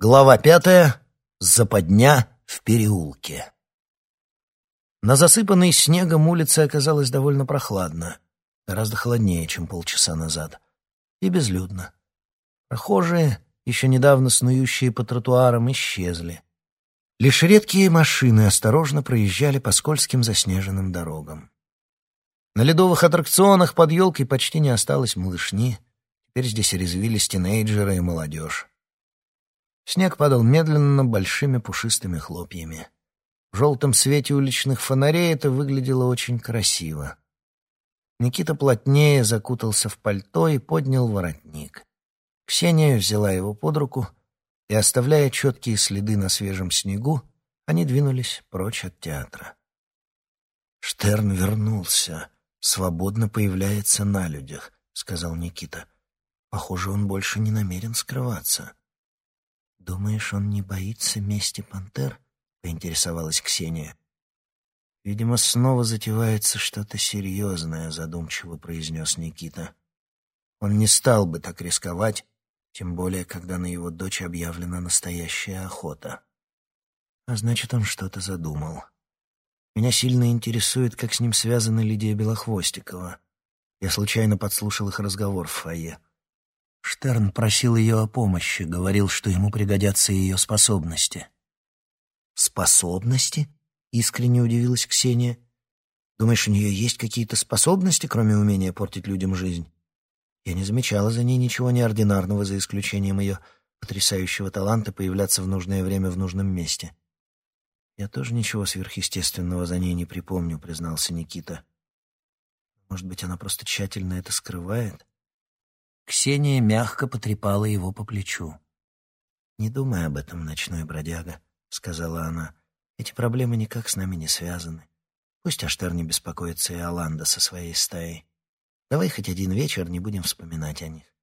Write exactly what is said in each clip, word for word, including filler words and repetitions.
Глава пятая. Западня в переулке. На засыпанной снегом улице оказалось довольно прохладно, гораздо холоднее, чем полчаса назад, и безлюдно. Прохожие, еще недавно снующие по тротуарам, исчезли. Лишь редкие машины осторожно проезжали по скользким заснеженным дорогам. На ледовых аттракционах под елкой почти не осталось малышни, теперь здесь резвились тинейджеры и молодежь. Снег падал медленно, большими пушистыми хлопьями. В желтом свете уличных фонарей это выглядело очень красиво. Никита плотнее закутался в пальто и поднял воротник. Ксения взяла его под руку, и, оставляя четкие следы на свежем снегу, они двинулись прочь от театра. «Штерн вернулся, свободно появляется на людях», — сказал Никита. «Похоже, он больше не намерен скрываться». «Думаешь, он не боится мести пантер?» — поинтересовалась Ксения. «Видимо, снова затевается что-то серьезное», — задумчиво произнес Никита. «Он не стал бы так рисковать, тем более, когда на его дочь объявлена настоящая охота. А значит, он что-то задумал. Меня сильно интересует, как с ним связана Лидия Белохвостикова. Я случайно подслушал их разговор в фойе. Штерн просил ее о помощи, говорил, что ему пригодятся ее способности». «Способности?» — искренне удивилась Ксения. «Думаешь, у нее есть какие-то способности, кроме умения портить людям жизнь? Я не замечала за ней ничего неординарного, за исключением ее потрясающего таланта появляться в нужное время в нужном месте». «Я тоже ничего сверхъестественного за ней не припомню», — признался Никита. «Может быть, она просто тщательно это скрывает?» Ксения мягко потрепала его по плечу. «Не думай об этом, ночной бродяга», — сказала она. «Эти проблемы никак с нами не связаны. Пусть Аштер не беспокоится и Аланда со своей стаей. Давай хоть один вечер не будем вспоминать о них».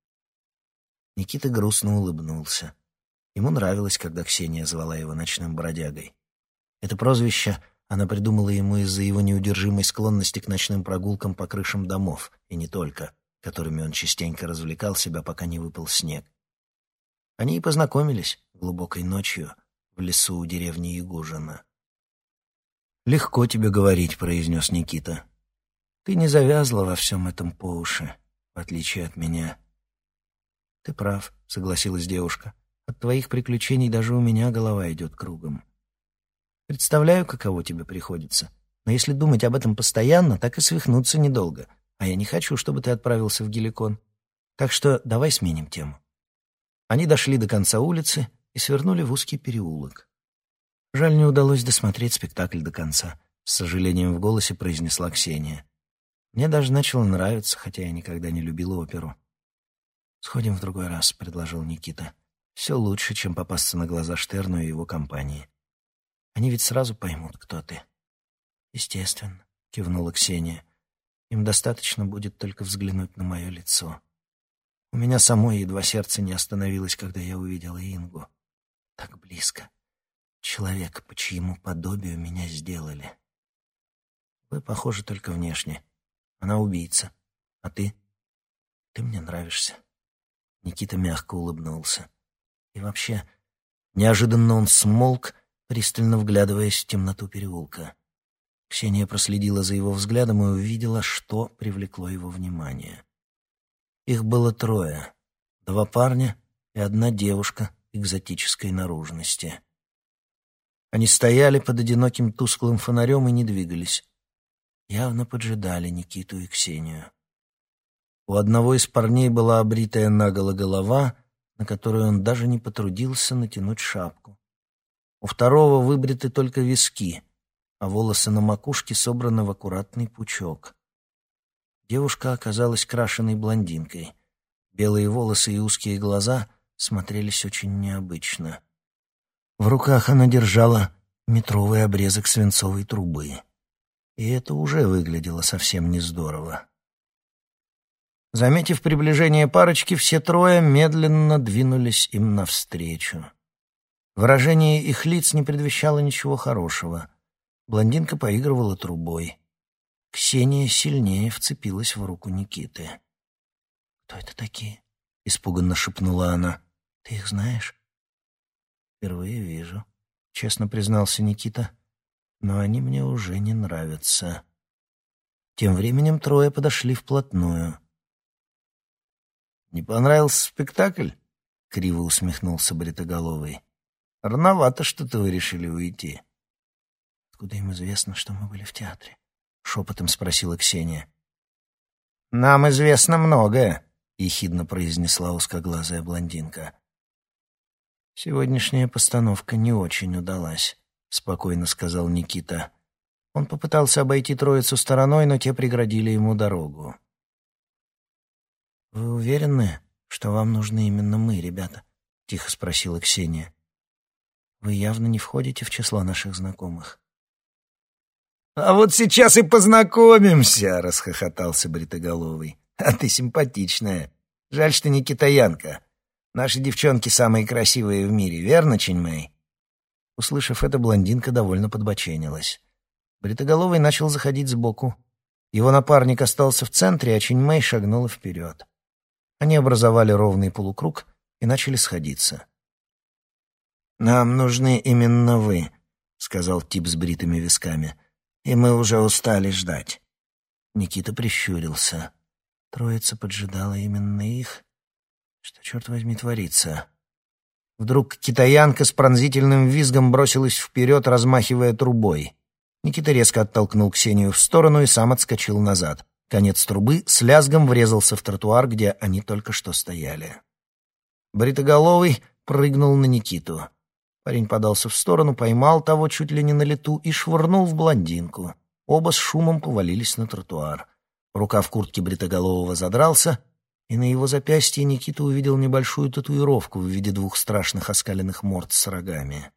Никита грустно улыбнулся. Ему нравилось, когда Ксения звала его ночным бродягой. Это прозвище она придумала ему из-за его неудержимой склонности к ночным прогулкам по крышам домов, и не только, которыми он частенько развлекал себя, пока не выпал снег. Они и познакомились глубокой ночью в лесу у деревни Ягужина. «Легко тебе говорить», — произнес Никита. «Ты не завязла во всем этом по уши, в отличие от меня». «Ты прав», — согласилась девушка. «От твоих приключений даже у меня голова идет кругом. Представляю, каково тебе приходится, но если думать об этом постоянно, так и свихнуться недолго. А я не хочу, чтобы ты отправился в Геликон. Так что давай сменим тему». Они дошли до конца улицы и свернули в узкий переулок. «Жаль, не удалось досмотреть спектакль до конца», — с сожалением в голосе произнесла Ксения. «Мне даже начало нравиться, хотя я никогда не любила оперу». «Сходим в другой раз», — предложил Никита. «Все лучше, чем попасться на глаза Штерну и его компании. Они ведь сразу поймут, кто ты». «Естественно», — кивнула Ксения. «Им достаточно будет только взглянуть на мое лицо. У меня самой едва сердце не остановилось, когда я увидела Ингу. Так близко. Человек, по чьему подобию меня сделали. Вы похожи только внешне. Она убийца. А ты? Ты мне нравишься». Никита мягко улыбнулся. И вообще, неожиданно он смолк, пристально вглядываясь в темноту переулка. Ксения проследила за его взглядом и увидела, что привлекло его внимание. Их было трое. Два парня и одна девушка экзотической наружности. Они стояли под одиноким тусклым фонарем и не двигались. Явно поджидали Никиту и Ксению. У одного из парней была обритая наголо голова, на которую он даже не потрудился натянуть шапку. У второго выбриты только виски, а волосы на макушке собраны в аккуратный пучок. Девушка оказалась крашеной блондинкой. Белые волосы и узкие глаза смотрелись очень необычно. В руках она держала метровый обрезок свинцовой трубы. И это уже выглядело совсем не здорово. Заметив приближение парочки, все трое медленно двинулись им навстречу. Выражение их лиц не предвещало ничего хорошего. Блондинка поигрывала трубой. Ксения сильнее вцепилась в руку Никиты. «Кто это такие?» — испуганно шепнула она. «Ты их знаешь?» «Впервые вижу», — честно признался Никита. «Но они мне уже не нравятся». Тем временем трое подошли вплотную. «Не понравился спектакль?» — криво усмехнулся Бритоголовый. «Рановато что-то вы решили уйти». «Откуда им известно, что мы были в театре?» — шепотом спросила Ксения. «Нам известно многое», — ехидно произнесла узкоглазая блондинка. «Сегодняшняя постановка не очень удалась», — спокойно сказал Никита. Он попытался обойти троицу стороной, но те преградили ему дорогу. «Вы уверены, что вам нужны именно мы, ребята?» — тихо спросила Ксения. «Вы явно не входите в число наших знакомых». «А вот сейчас и познакомимся!» — расхохотался Бритоголовый. «А ты симпатичная. Жаль, что не китаянка. Наши девчонки самые красивые в мире, верно, Чиньмэй?» Услышав это, блондинка довольно подбоченилась. Бритоголовый начал заходить сбоку. Его напарник остался в центре, а Чиньмэй шагнула вперед. Они образовали ровный полукруг и начали сходиться. «Нам нужны именно вы», — сказал тип с бритыми висками. «И мы уже устали ждать». Никита прищурился. Троица поджидала именно их. Что, черт возьми, творится? Вдруг китаянка с пронзительным визгом бросилась вперед, размахивая трубой. Никита резко оттолкнул Ксению в сторону и сам отскочил назад. Конец трубы с лязгом врезался в тротуар, где они только что стояли. Бритоголовый прыгнул на Никиту. Парень подался в сторону, поймал того чуть ли не на лету и швырнул в блондинку. Оба с шумом повалились на тротуар. Рукав куртки Бритоголового задрался, и на его запястье Никита увидел небольшую татуировку в виде двух страшных оскаленных морд с рогами.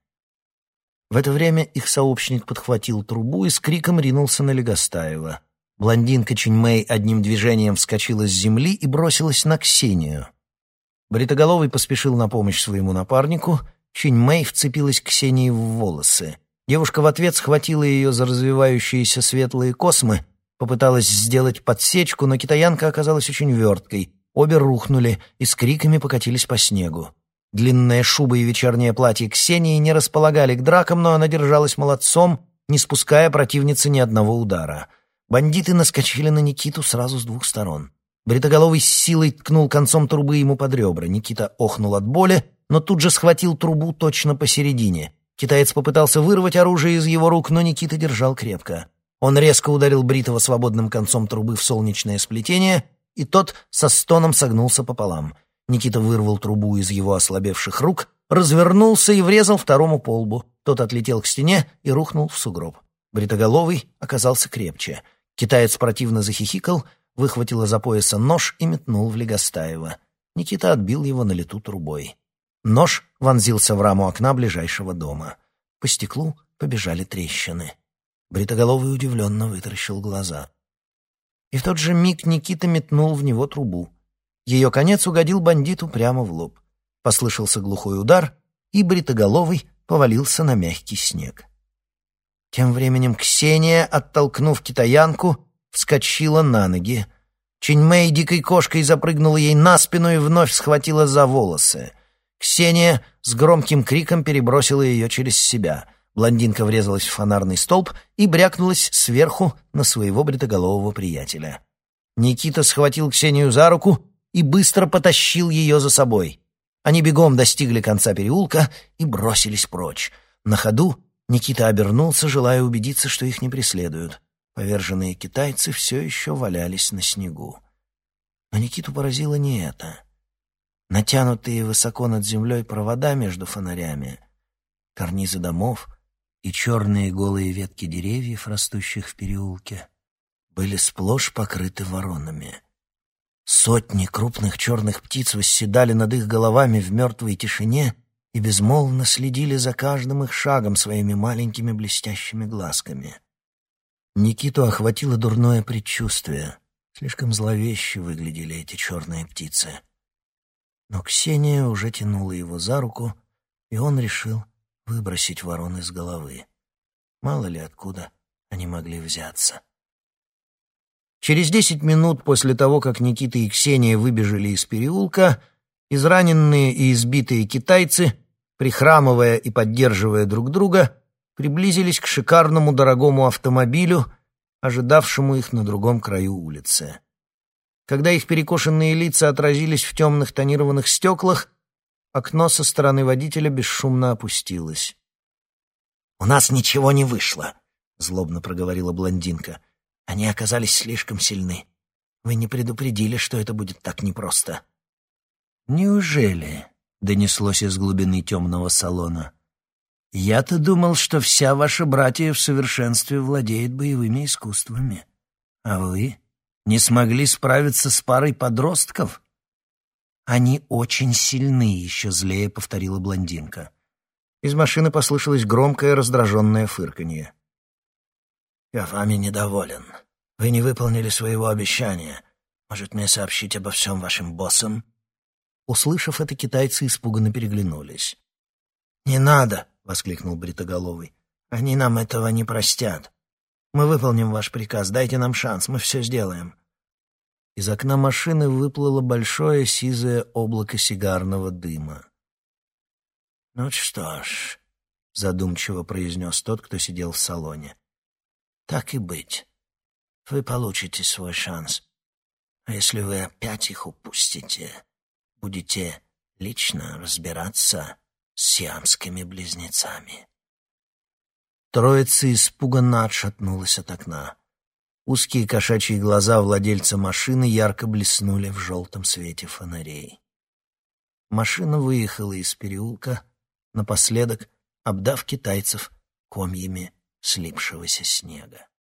В это время их сообщник подхватил трубу и с криком ринулся на Легостаева. Блондинка Чиньмэй одним движением вскочила с земли и бросилась на Ксению. Бритоголовый поспешил на помощь своему напарнику. Чиньмэй вцепилась Ксении в волосы. Девушка в ответ схватила ее за развивающиеся светлые космы, попыталась сделать подсечку, но китаянка оказалась очень верткой. Обе рухнули и с криками покатились по снегу. Длинная шуба и вечернее платье Ксении не располагали к дракам, но она держалась молодцом, не спуская противнице ни одного удара. Бандиты наскочили на Никиту сразу с двух сторон. Бритоголовый с силой ткнул концом трубы ему под ребра. Никита охнул от боли, но тут же схватил трубу точно посередине. Китаец попытался вырвать оружие из его рук, но Никита держал крепко. Он резко ударил Бритова свободным концом трубы в солнечное сплетение, и тот со стоном согнулся пополам. Никита вырвал трубу из его ослабевших рук, развернулся и врезал второму по лбу. Тот отлетел к стене и рухнул в сугроб. Бритоголовый оказался крепче. Китаец противно захихикал, выхватил из-за пояса нож и метнул в Легостаева. Никита отбил его на лету трубой. Нож вонзился в раму окна ближайшего дома. По стеклу побежали трещины. Бритоголовый удивленно вытаращил глаза. И в тот же миг Никита метнул в него трубу. Ее конец угодил бандиту прямо в лоб. Послышался глухой удар, и Бритоголовый повалился на мягкий снег. Тем временем Ксения, оттолкнув китаянку, вскочила на ноги. Чиньмэй дикой кошкой запрыгнула ей на спину и вновь схватила за волосы. Ксения с громким криком перебросила ее через себя. Блондинка врезалась в фонарный столб и брякнулась сверху на своего бритоголового приятеля. Никита схватил Ксению за руку и быстро потащил ее за собой. Они бегом достигли конца переулка и бросились прочь. На ходу Никита обернулся, желая убедиться, что их не преследуют. Поверженные китайцы все еще валялись на снегу. Но Никиту поразило не это. Натянутые высоко над землей провода между фонарями, карнизы домов и черные голые ветки деревьев, растущих в переулке, были сплошь покрыты воронами. Сотни крупных черных птиц восседали над их головами в мертвой тишине и безмолвно следили за каждым их шагом своими маленькими блестящими глазками. Никиту охватило дурное предчувствие. Слишком зловеще выглядели эти черные птицы. Но Ксения уже тянула его за руку, и он решил выбросить ворон из головы. Мало ли откуда они могли взяться. Через десять минут после того, как Никита и Ксения выбежали из переулка, израненные и избитые китайцы прихрамывая и поддерживая друг друга, приблизились к шикарному дорогому автомобилю, ожидавшему их на другом краю улицы. Когда их перекошенные лица отразились в темных тонированных стеклах, окно со стороны водителя бесшумно опустилось. «У нас ничего не вышло», — злобно проговорила блондинка. «Они оказались слишком сильны. Вы не предупредили, что это будет так непросто». «Неужели?» — донеслось из глубины темного салона. «Я-то думал, что вся ваша братья в совершенстве владеет боевыми искусствами. А вы не смогли справиться с парой подростков?» «Они очень сильны», — еще злее повторила блондинка. Из машины послышалось громкое раздраженное фырканье. «Я вами недоволен. Вы не выполнили своего обещания. Может, мне сообщить обо всем вашим боссам?» Услышав это, китайцы испуганно переглянулись. «Не надо!» — воскликнул Бритоголовый. «Они нам этого не простят. Мы выполним ваш приказ. Дайте нам шанс. Мы все сделаем». Из окна машины выплыло большое сизое облако сигарного дыма. «Ну что ж», — задумчиво произнес тот, кто сидел в салоне, — «так и быть. Вы получите свой шанс. А если вы опять их упустите, будете лично разбираться с сиамскими близнецами». Троица испуганно отшатнулась от окна. Узкие кошачьи глаза владельца машины ярко блеснули в желтом свете фонарей. Машина выехала из переулка, напоследок обдав китайцев комьями слипшегося снега.